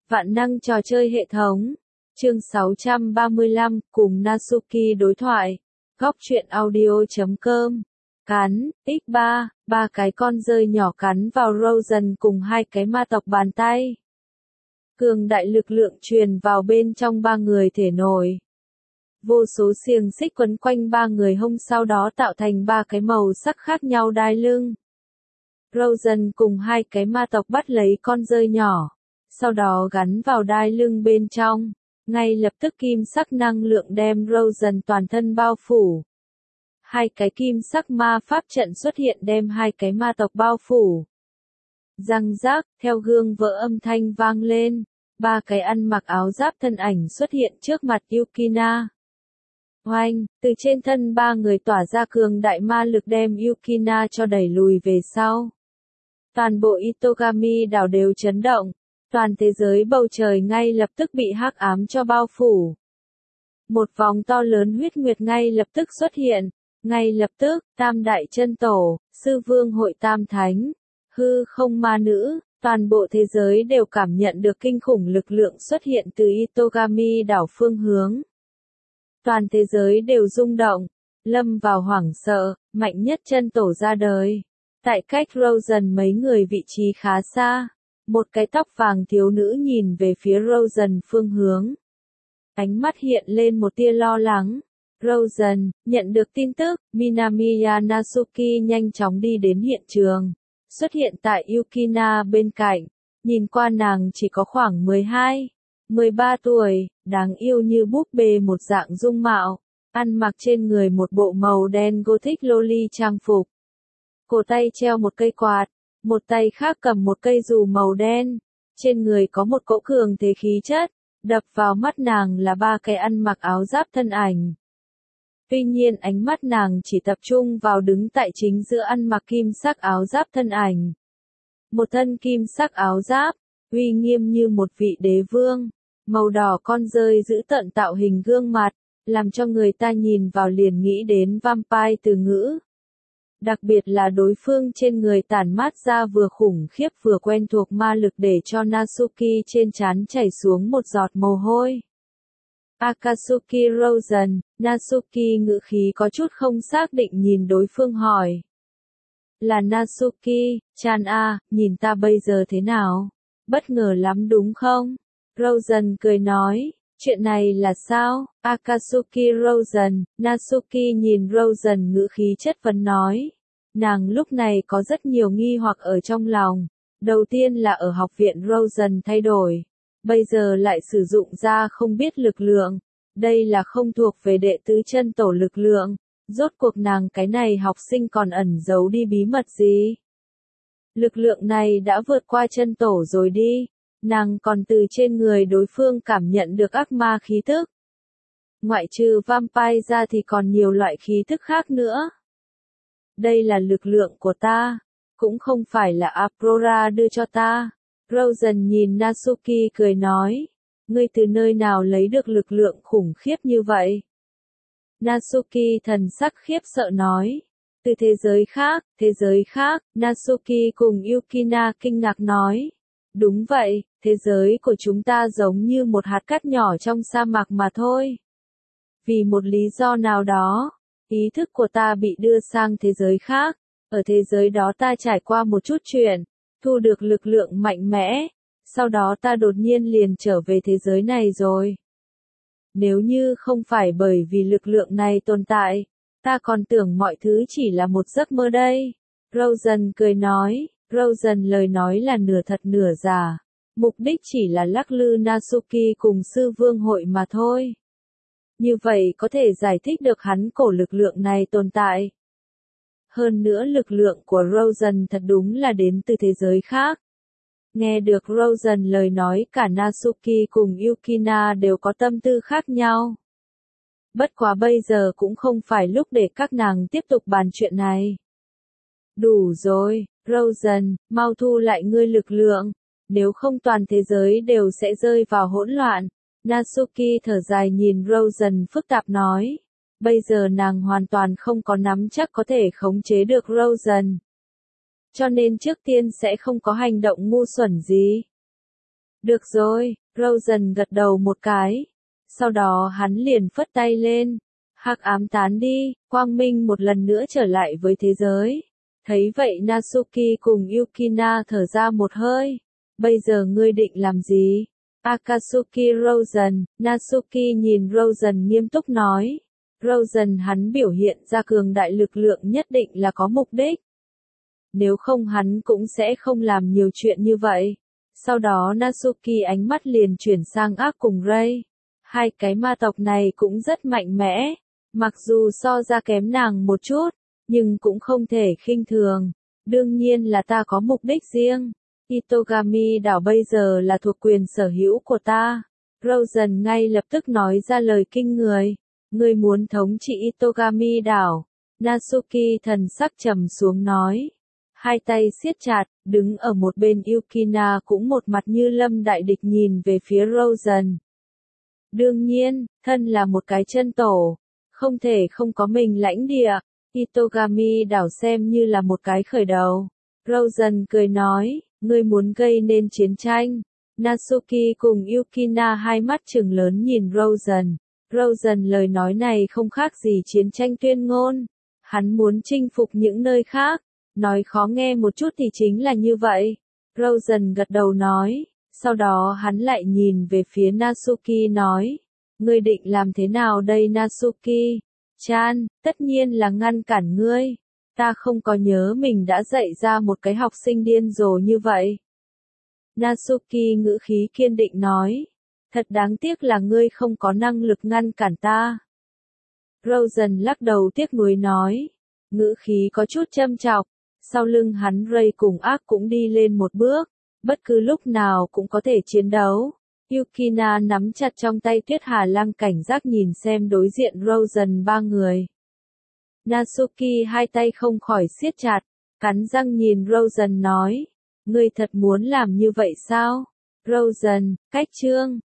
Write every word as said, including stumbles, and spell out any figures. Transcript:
Vạn năng trò chơi hệ thống. Chương sáu trăm ba mươi lăm, cùng Natsuki đối thoại. Góc truyện audio chấm com. Cắn, x ba, ba cái con rơi nhỏ cắn vào Rosen cùng hai cái ma tộc bàn tay. Cường đại lực lượng truyền vào bên trong ba người thể nổi. Vô số xiềng xích quấn quanh ba người hông, sau đó tạo thành ba cái màu sắc khác nhau đai lưng. Rosen cùng hai cái ma tộc bắt lấy con rơi nhỏ, sau đó gắn vào đai lưng bên trong. Ngay lập tức kim sắc năng lượng đem Rosen toàn thân bao phủ. Hai cái kim sắc ma pháp trận xuất hiện đem hai cái ma tộc bao phủ. Răng rác, theo gương vỡ âm thanh vang lên, ba cái ăn mặc áo giáp thân ảnh xuất hiện trước mặt Yukina. Oanh, từ trên thân ba người tỏa ra cường đại ma lực đem Yukina cho đẩy lùi về sau. Toàn bộ Itogami đảo đều chấn động, toàn thế giới bầu trời ngay lập tức bị hắc ám cho bao phủ. Một vòng to lớn huyết nguyệt ngay lập tức xuất hiện, ngay lập tức, Tam Đại Chân Tổ, Sư Vương Hội Tam Thánh, hư không ma nữ, toàn bộ thế giới đều cảm nhận được kinh khủng lực lượng xuất hiện từ Itogami đảo phương hướng. Toàn thế giới đều rung động, lâm vào hoảng sợ, mạnh nhất chân tổ ra đời. Tại cách Rosen mấy người vị trí khá xa, một cái tóc vàng thiếu nữ nhìn về phía Rosen phương hướng. Ánh mắt hiện lên một tia lo lắng. Rosen, nhận được tin tức, Minamiya Natsuki nhanh chóng đi đến hiện trường, xuất hiện tại Yukina bên cạnh, nhìn qua nàng chỉ có khoảng mười hai, mười ba tuổi, đáng yêu như búp bê một dạng dung mạo, ăn mặc trên người một bộ màu đen gothic loli trang phục. Cổ tay treo một cây quạt, một tay khác cầm một cây dù màu đen, trên người có một cỗ cường thế khí chất, đập vào mắt nàng là ba cái ăn mặc áo giáp thân ảnh. Tuy nhiên ánh mắt nàng chỉ tập trung vào đứng tại chính giữa ăn mặc kim sắc áo giáp thân ảnh. Một thân kim sắc áo giáp, uy nghiêm như một vị đế vương, màu đỏ con rơi giữ tận tạo hình gương mặt, làm cho người ta nhìn vào liền nghĩ đến vampire từ ngữ. Đặc biệt là đối phương trên người tản mát ra vừa khủng khiếp vừa quen thuộc ma lực để cho Natsuki trên trán chảy xuống một giọt mồ hôi. Akatsuki Rosen, Natsuki ngữ khí có chút không xác định nhìn đối phương hỏi. Là Natsuki, chan a, nhìn ta bây giờ thế nào? Bất ngờ lắm đúng không? Rosen cười nói, chuyện này là sao? Akatsuki Rosen, Natsuki nhìn Rosen ngữ khí chất vấn nói. Nàng lúc này có rất nhiều nghi hoặc ở trong lòng. Đầu tiên là ở học viện Rosen thay đổi. Bây giờ lại sử dụng ra không biết lực lượng. Đây là không thuộc về đệ tứ chân tổ lực lượng. Rốt cuộc nàng cái này học sinh còn ẩn giấu đi bí mật gì? Lực lượng này đã vượt qua chân tổ rồi đi. Nàng còn từ trên người đối phương cảm nhận được ác ma khí tức. Ngoại trừ vampire ra thì còn nhiều loại khí tức khác nữa. Đây là lực lượng của ta. Cũng không phải là Aurora đưa cho ta. Rosen nhìn Natsuki cười nói. Ngươi từ nơi nào lấy được lực lượng khủng khiếp như vậy? Natsuki thần sắc khiếp sợ nói. Từ thế giới khác, thế giới khác, Natsuki cùng Yukina kinh ngạc nói. Đúng vậy, thế giới của chúng ta giống như một hạt cát nhỏ trong sa mạc mà thôi. Vì một lý do nào đó, ý thức của ta bị đưa sang thế giới khác. Ở thế giới đó ta trải qua một chút chuyện, thu được lực lượng mạnh mẽ, sau đó ta đột nhiên liền trở về thế giới này rồi. Nếu như không phải bởi vì lực lượng này tồn tại, ta còn tưởng mọi thứ chỉ là một giấc mơ đây. Rosen cười nói, Rosen lời nói là nửa thật nửa giả, mục đích chỉ là lắc lư Natsuki cùng sư vương hội mà thôi. Như vậy có thể giải thích được hắn cổ lực lượng này tồn tại. Hơn nữa lực lượng của Rosen thật đúng là đến từ thế giới khác. Nghe được Rosen lời nói cả Natsuki cùng Yukina đều có tâm tư khác nhau. Bất quá bây giờ cũng không phải lúc để các nàng tiếp tục bàn chuyện này. Đủ rồi, Rosen, mau thu lại ngươi lực lượng, nếu không toàn thế giới đều sẽ rơi vào hỗn loạn. Natsuki thở dài nhìn Rosen phức tạp nói. Bây giờ nàng hoàn toàn không có nắm chắc có thể khống chế được Rosen. Cho nên trước tiên sẽ không có hành động ngu xuẩn gì. Được rồi, Rosen gật đầu một cái. Sau đó hắn liền phất tay lên. Hắc ám tán đi, quang minh một lần nữa trở lại với thế giới. Thấy vậy Natsuki cùng Yukina thở ra một hơi. Bây giờ ngươi định làm gì? Akatsuki Rosen, Natsuki nhìn Rosen nghiêm túc nói. Rosen hắn biểu hiện ra cường đại lực lượng nhất định là có mục đích. Nếu không hắn cũng sẽ không làm nhiều chuyện như vậy. Sau đó Natsuki ánh mắt liền chuyển sang ác cùng Ray. Hai cái ma tộc này cũng rất mạnh mẽ. Mặc dù so ra kém nàng một chút, nhưng cũng không thể khinh thường. Đương nhiên là ta có mục đích riêng. Itogami đảo bây giờ là thuộc quyền sở hữu của ta. Rosen ngay lập tức nói ra lời kinh người. Ngươi muốn thống trị Itogami đảo. Natsuki thần sắc trầm xuống nói. Hai tay siết chặt, đứng ở một bên Yukina cũng một mặt như lâm đại địch nhìn về phía Rosen. Đương nhiên, thân là một cái chân tổ. Không thể không có mình lãnh địa. Itogami đảo xem như là một cái khởi đầu. Rosen cười nói, ngươi muốn gây nên chiến tranh. Natsuki cùng Yukina hai mắt trừng lớn nhìn Rosen. Rosen lời nói này không khác gì chiến tranh tuyên ngôn. Hắn muốn chinh phục những nơi khác. Nói khó nghe một chút thì chính là như vậy. Rosen gật đầu nói. Sau đó hắn lại nhìn về phía Natsuki nói. Ngươi định làm thế nào đây Natsuki? Chan, tất nhiên là ngăn cản ngươi. Ta không có nhớ mình đã dạy ra một cái học sinh điên rồ như vậy. Natsuki ngữ khí kiên định nói. Thật đáng tiếc là ngươi không có năng lực ngăn cản ta. Rosen lắc đầu tiếc nuối nói. Ngữ khí có chút châm chọc. Sau lưng hắn Ray cùng ác cũng đi lên một bước. Bất cứ lúc nào cũng có thể chiến đấu. Yukina nắm chặt trong tay Tuyết Hà Lam cảnh giác nhìn xem đối diện Rosen ba người. Natsuki hai tay không khỏi siết chặt, cắn răng nhìn Rosen nói. Ngươi thật muốn làm như vậy sao? Rosen, cách chương.